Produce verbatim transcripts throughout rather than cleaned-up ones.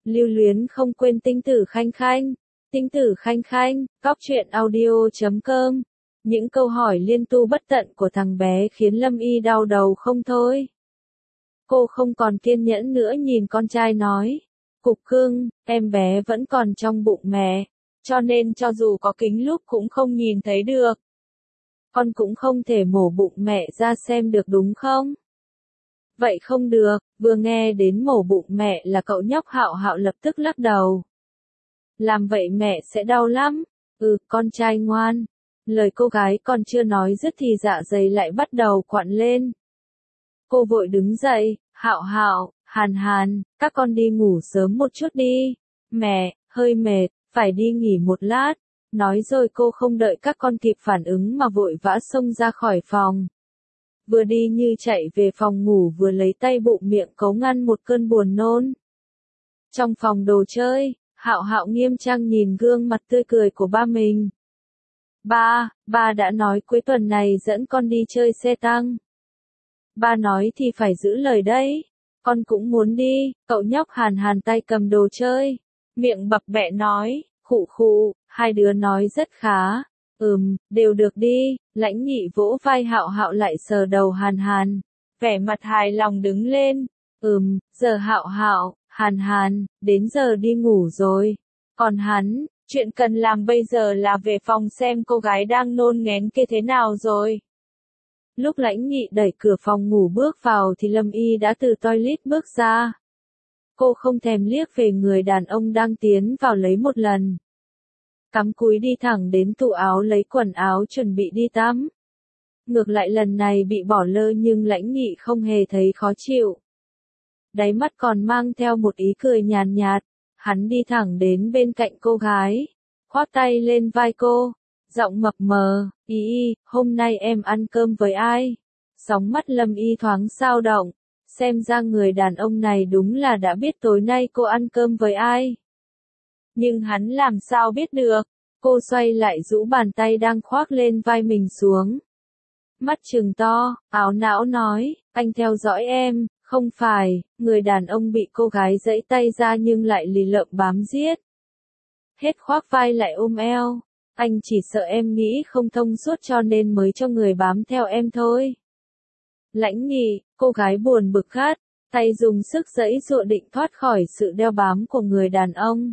Lưu luyến không quên tinh tử khanh khanh. Tinh tử khanh khanh, cóc truyện audio chấm com. Những câu hỏi liên tu bất tận của thằng bé khiến Lâm Y đau đầu không thôi. Cô không còn kiên nhẫn nữa nhìn con trai nói. Cục cưng, em bé vẫn còn trong bụng mẹ, cho nên cho dù có kính lúp cũng không nhìn thấy được. Con cũng không thể mổ bụng mẹ ra xem được đúng không? Vậy không được, vừa nghe đến mổ bụng mẹ là cậu nhóc Hạo Hạo lập tức lắc đầu. Làm vậy mẹ sẽ đau lắm. Ừ, con trai ngoan. Lời cô gái còn chưa nói dứt thì dạ dày lại bắt đầu quặn lên. Cô vội đứng dậy, Hạo Hạo, Hàn Hàn, các con đi ngủ sớm một chút đi. Mẹ, hơi mệt, phải đi nghỉ một lát. Nói rồi cô không đợi các con kịp phản ứng mà vội vã xông ra khỏi phòng. Vừa đi như chạy về phòng ngủ vừa lấy tay bụng miệng cấu ngăn một cơn buồn nôn. Trong phòng đồ chơi, Hạo Hạo nghiêm trang nhìn gương mặt tươi cười của ba mình. Ba, ba đã nói cuối tuần này dẫn con đi chơi xe tăng. Ba nói thì phải giữ lời đấy. Con cũng muốn đi. Cậu nhóc Hàn Hàn tay cầm đồ chơi, miệng bập bẹ nói, khụ khụ, hai đứa nói rất khá. Ừm, đều được đi. Lãnh Nghị vỗ vai Hạo Hạo lại sờ đầu Hàn Hàn, vẻ mặt hài lòng đứng lên. Ừm, giờ Hạo Hạo, Hàn Hàn, đến giờ đi ngủ rồi. Còn hắn, chuyện cần làm bây giờ là về phòng xem cô gái đang nôn nghén kia thế nào rồi. Lúc Lãnh Nghị đẩy cửa phòng ngủ bước vào thì Lâm Y đã từ toilet bước ra. Cô không thèm liếc về người đàn ông đang tiến vào lấy một lần. Cắm cúi đi thẳng đến tủ áo lấy quần áo chuẩn bị đi tắm. Ngược lại lần này bị bỏ lơ nhưng Lãnh Nghị không hề thấy khó chịu. Đáy mắt còn mang theo một ý cười nhàn nhạt, hắn đi thẳng đến bên cạnh cô gái, khoác tay lên vai cô, giọng mập mờ, Y Y, hôm nay em ăn cơm với ai? Sóng mắt Lâm Y thoáng dao động, xem ra người đàn ông này đúng là đã biết tối nay cô ăn cơm với ai. Nhưng hắn làm sao biết được? Cô xoay lại rũ bàn tay đang khoác lên vai mình xuống. Mắt trừng to, áo não nói, anh theo dõi em, không phải. Người đàn ông bị cô gái giãy tay ra nhưng lại lì lợm bám giết. Hết khoác vai lại ôm eo, anh chỉ sợ em nghĩ không thông suốt cho nên mới cho người bám theo em thôi. Lãnh Nghị, cô gái buồn bực khát, tay dùng sức giãy giụa định thoát khỏi sự đeo bám của người đàn ông.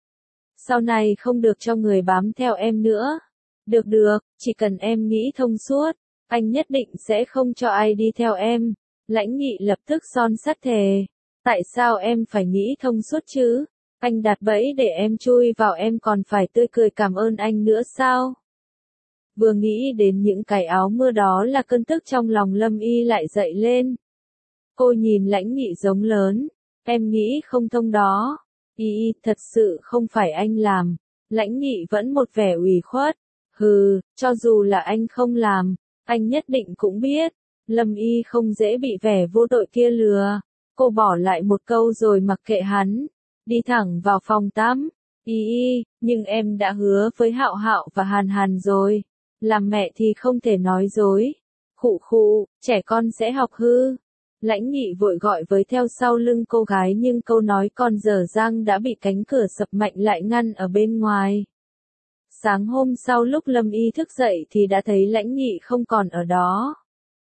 Sau này không được cho người bám theo em nữa. Được được, chỉ cần em nghĩ thông suốt, anh nhất định sẽ không cho ai đi theo em. Lãnh Nghị lập tức son sắt thề. Tại sao em phải nghĩ thông suốt chứ? Anh đặt bẫy để em chui vào em còn phải tươi cười cảm ơn anh nữa sao? Vừa nghĩ đến những cái áo mưa đó là cơn tức trong lòng Lâm Y lại dậy lên. Cô nhìn Lãnh Nghị giống lớn. Em nghĩ không thông đó. Y, thật sự không phải anh làm. Lãnh Nghị vẫn một vẻ ủy khuất. Hừ, cho dù là anh không làm, anh nhất định cũng biết. Lâm Y không dễ bị vẻ vô tội kia lừa. Cô bỏ lại một câu rồi mặc kệ hắn, đi thẳng vào phòng tắm. Y Y, nhưng em đã hứa với Hạo Hạo và Hàn Hàn rồi. Làm mẹ thì không thể nói dối. Khụ khụ, trẻ con sẽ học hư. Lãnh Nghị vội gọi với theo sau lưng cô gái nhưng câu nói còn dở dang đã bị cánh cửa sập mạnh lại ngăn ở bên ngoài. Sáng hôm sau lúc Lâm Y thức dậy thì đã thấy Lãnh Nghị không còn ở đó.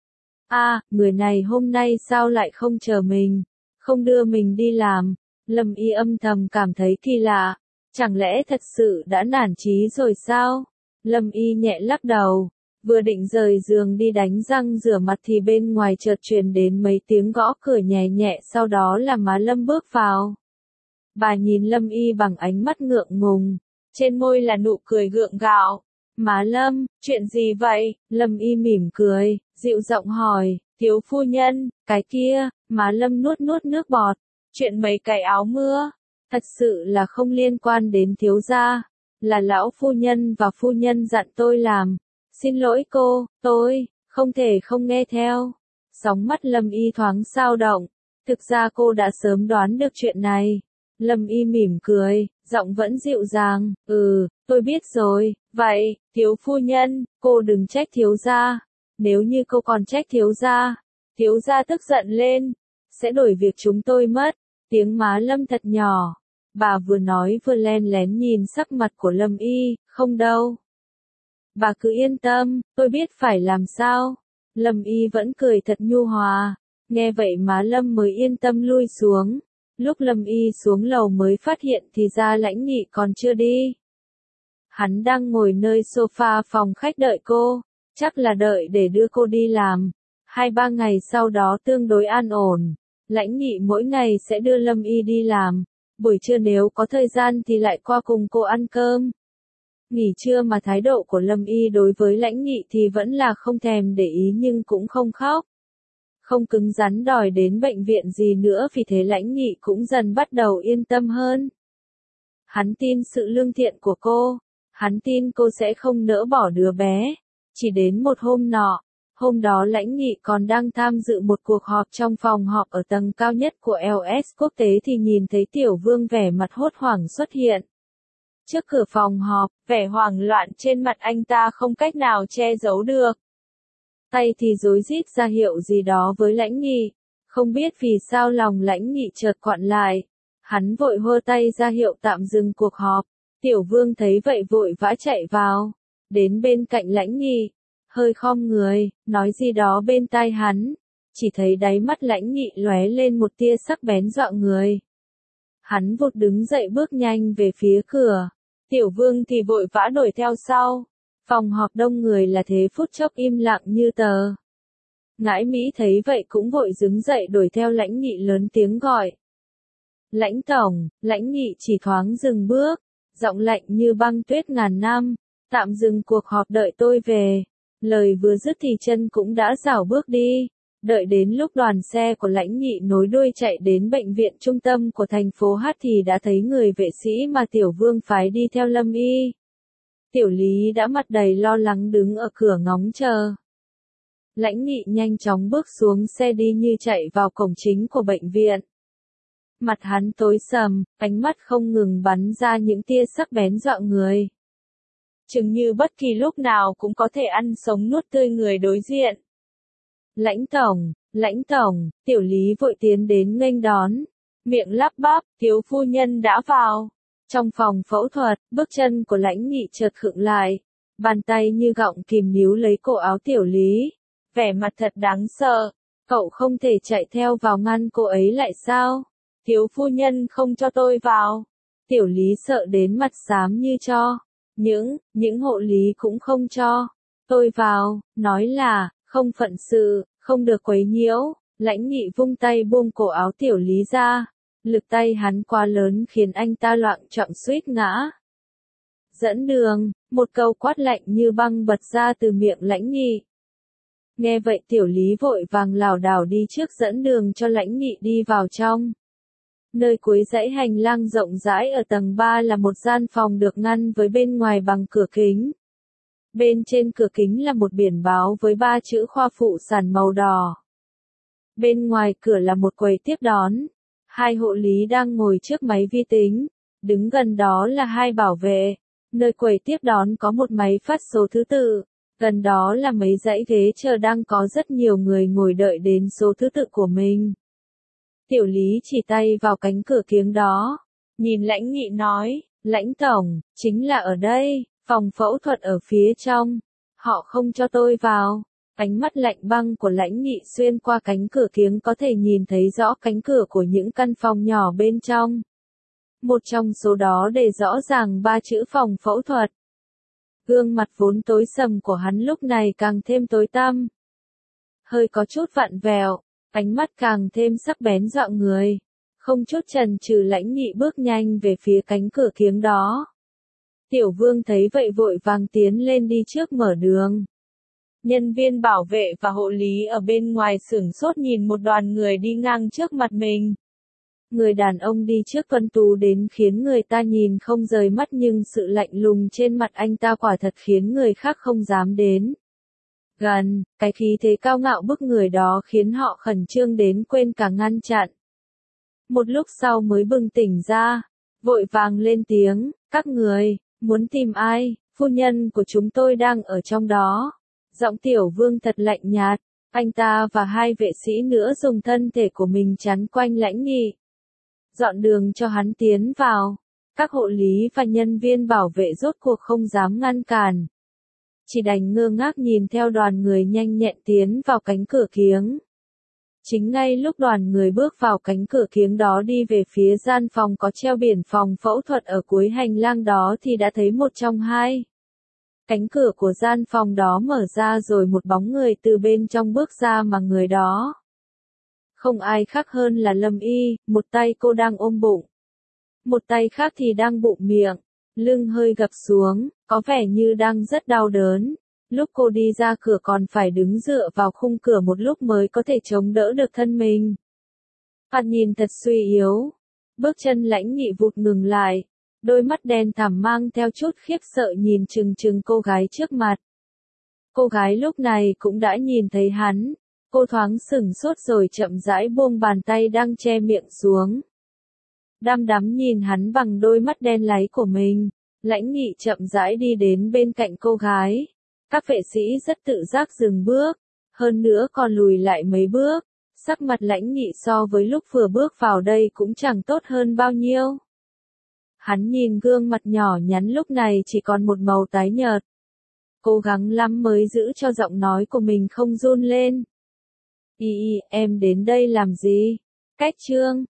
A, à, người này hôm nay sao lại không chờ mình, không đưa mình đi làm. Lâm Y âm thầm cảm thấy kỳ lạ, chẳng lẽ thật sự đã nản chí rồi sao? Lâm Y nhẹ lắc đầu, vừa định rời giường đi đánh răng rửa mặt thì bên ngoài chợt truyền đến mấy tiếng gõ cửa nhẹ nhẹ, sau đó là má Lâm bước vào. Bà nhìn Lâm Y bằng ánh mắt ngượng ngùng, trên môi là nụ cười gượng gạo. Má Lâm, chuyện gì vậy? Lâm Y mỉm cười, dịu giọng hỏi, thiếu phu nhân, cái kia. Má Lâm nuốt nuốt nước bọt, chuyện mấy cái áo mưa, thật sự là không liên quan đến thiếu gia, là lão phu nhân và phu nhân dặn tôi làm. Xin lỗi cô, tôi không thể không nghe theo. Sóng mắt Lâm Y thoáng dao động, thực ra cô đã sớm đoán được chuyện này. Lâm Y mỉm cười, giọng vẫn dịu dàng, ừ, tôi biết rồi. Vậy, thiếu phu nhân, cô đừng trách thiếu gia. Nếu như cô còn trách thiếu gia, thiếu gia tức giận lên, sẽ đổi việc chúng tôi mất. Tiếng má Lâm thật nhỏ, Bà vừa nói vừa len lén nhìn sắc mặt của Lâm Y, không đâu. Bà cứ yên tâm, tôi biết phải làm sao. Lâm Y vẫn cười thật nhu hòa. Nghe vậy má Lâm mới yên tâm lui xuống. Lúc Lâm Y xuống lầu mới phát hiện thì ra Lãnh Nghị còn chưa đi. Hắn đang ngồi nơi sofa phòng khách đợi cô, chắc là đợi để đưa cô đi làm. Hai ba ngày sau đó tương đối an ổn. Lãnh Nghị mỗi ngày sẽ đưa Lâm Y đi làm. Buổi trưa nếu có thời gian thì lại qua cùng cô ăn cơm. Nghỉ trưa mà thái độ của Lâm Y đối với Lãnh Nghị thì vẫn là không thèm để ý nhưng cũng không khóc. Không cứng rắn đòi đến bệnh viện gì nữa, vì thế Lãnh Nghị cũng dần bắt đầu yên tâm hơn. Hắn tin sự lương thiện của cô. Hắn tin cô sẽ không nỡ bỏ đứa bé. Chỉ đến một hôm nọ, hôm đó Lãnh Nghị còn đang tham dự một cuộc họp trong phòng họp ở tầng cao nhất của lờ ét quốc tế thì nhìn thấy Tiểu Vương vẻ mặt hốt hoảng xuất hiện. Trước cửa phòng họp, vẻ hoảng loạn trên mặt anh ta không cách nào che giấu được. Tay thì rối rít ra hiệu gì đó với Lãnh Nghị. Không biết vì sao lòng Lãnh Nghị chợt quặn lại. Hắn vội hơ tay ra hiệu tạm dừng cuộc họp. Tiểu Vương thấy vậy vội vã chạy vào. Đến bên cạnh Lãnh Nghị. Hơi khom người, nói gì đó bên tai hắn. Chỉ thấy đáy mắt Lãnh Nghị lóe lên một tia sắc bén dọa người. Hắn vụt đứng dậy bước nhanh về phía cửa. Tiểu Vương thì vội vã đuổi theo sau. Phòng họp đông người là thế phút chốc im lặng như tờ. Ngãi Mỹ thấy vậy cũng vội đứng dậy đuổi theo Lãnh Nghị lớn tiếng gọi. Lãnh tổng. Lãnh Nghị chỉ thoáng dừng bước. Giọng lạnh như băng tuyết ngàn năm. Tạm dừng cuộc họp đợi tôi về. Lời vừa dứt thì chân cũng đã rảo bước đi. Đợi đến lúc đoàn xe của Lãnh Nghị nối đuôi chạy đến bệnh viện trung tâm của thành phố Hát thì đã thấy người vệ sĩ mà Tiểu Vương phái đi theo Lâm Y. Tiểu Lý đã mặt đầy lo lắng đứng ở cửa ngóng chờ. Lãnh Nghị nhanh chóng bước xuống xe đi như chạy vào cổng chính của bệnh viện. Mặt hắn tối sầm, ánh mắt không ngừng bắn ra những tia sắc bén dọa người. Chừng như bất kỳ lúc nào cũng có thể ăn sống nuốt tươi người đối diện. Lãnh tổng, lãnh tổng, Tiểu Lý vội tiến đến nghênh đón. Miệng lắp bắp, thiếu phu nhân đã vào. Trong phòng phẫu thuật, bước chân của Lãnh Nghị chợt khựng lại. Bàn tay như gọng kìm níu lấy cổ áo Tiểu Lý. Vẻ mặt thật đáng sợ. Cậu không thể chạy theo vào ngăn cô ấy lại sao? Thiếu phu nhân không cho tôi vào. Tiểu Lý sợ đến mặt xám như tro. Những, những hộ lý cũng không cho. Tôi vào, nói là, không phận sự, không được quấy nhiễu. Lãnh Nghị vung tay buông cổ áo Tiểu Lý ra. Lực tay hắn quá lớn khiến anh ta loạng choạng suýt ngã. Dẫn đường, một câu quát lạnh như băng bật ra từ miệng Lãnh Nghị. Nghe vậy Tiểu Lý vội vàng lảo đảo đi trước dẫn đường cho Lãnh Nghị đi vào trong. Nơi cuối dãy hành lang rộng rãi ở tầng ba là một gian phòng được ngăn với bên ngoài bằng cửa kính. Bên trên cửa kính là một biển báo với ba chữ khoa phụ sản màu đỏ. Bên ngoài cửa là một quầy tiếp đón. Hai hộ lý đang ngồi trước máy vi tính. Đứng gần đó là hai bảo vệ. Nơi quầy tiếp đón có một máy phát số thứ tự. Gần đó là mấy dãy ghế chờ đang có rất nhiều người ngồi đợi đến số thứ tự của mình. Tiểu Lý chỉ tay vào cánh cửa kiếng đó. Nhìn Lãnh Nghị nói, Lãnh tổng, chính là ở đây, phòng phẫu thuật ở phía trong. Họ không cho tôi vào. Ánh mắt lạnh băng của Lãnh Nghị xuyên qua cánh cửa kiếng có thể nhìn thấy rõ cánh cửa của những căn phòng nhỏ bên trong. Một trong số đó để rõ ràng ba chữ phòng phẫu thuật. Gương mặt vốn tối sầm của hắn lúc này càng thêm tối tăm. Hơi có chút vặn vẹo, ánh mắt càng thêm sắc bén dọa người. Không chút chần chừ Lãnh Nghị bước nhanh về phía cánh cửa kiếng đó. Tiểu Vương thấy vậy vội vàng tiến lên đi trước mở đường. Nhân viên bảo vệ và hộ lý ở bên ngoài sửng sốt nhìn một đoàn người đi ngang trước mặt mình. Người đàn ông đi trước tuấn tú đến khiến người ta nhìn không rời mắt, nhưng sự lạnh lùng trên mặt anh ta quả thật khiến người khác không dám đến gần. Cái khí thế cao ngạo bức người đó khiến họ khẩn trương đến quên cả ngăn chặn. Một lúc sau mới bừng tỉnh ra, vội vàng lên tiếng, các người, muốn tìm ai? Phu nhân của chúng tôi đang ở trong đó. Giọng Tiểu Vương thật lạnh nhạt, anh ta và hai vệ sĩ nữa dùng thân thể của mình chắn quanh Lãnh Nghị. dọn đường cho hắn tiến vào. Các hộ lý và nhân viên bảo vệ rốt cuộc không dám ngăn cản. Chỉ đành ngơ ngác nhìn theo đoàn người nhanh nhẹn tiến vào cánh cửa kiếng. Chính ngay lúc đoàn người bước vào cánh cửa kiếng đó đi về phía gian phòng có treo biển phòng phẫu thuật ở cuối hành lang đó thì đã thấy một trong hai. Cánh cửa của gian phòng đó mở ra rồi một bóng người từ bên trong bước ra mà người đó. Không ai khác hơn là Lâm Y, một tay cô đang ôm bụng. Một tay khác thì đang bụng miệng, lưng hơi gập xuống, có vẻ như đang rất đau đớn. Lúc cô đi ra cửa còn phải đứng dựa vào khung cửa một lúc mới có thể chống đỡ được thân mình. Thoạt nhìn thật suy yếu. Bước chân Lãnh Nghị vụt ngừng lại. Đôi mắt đen thẳm mang theo chút khiếp sợ nhìn chừng chừng cô gái trước mặt. Cô gái lúc này cũng đã nhìn thấy hắn. Cô thoáng sửng sốt rồi chậm rãi buông bàn tay đang che miệng xuống. Đăm đắm nhìn hắn bằng đôi mắt đen láy của mình. Lãnh Nghị chậm rãi đi đến bên cạnh cô gái. Các vệ sĩ rất tự giác dừng bước, hơn nữa còn lùi lại mấy bước. Sắc mặt Lãnh Nghị so với lúc vừa bước vào đây cũng chẳng tốt hơn bao nhiêu. Hắn nhìn gương mặt nhỏ nhắn lúc này chỉ còn một màu tái nhợt. Cố gắng lắm mới giữ cho giọng nói của mình không run lên. Y y, em đến đây làm gì? Cách Trương,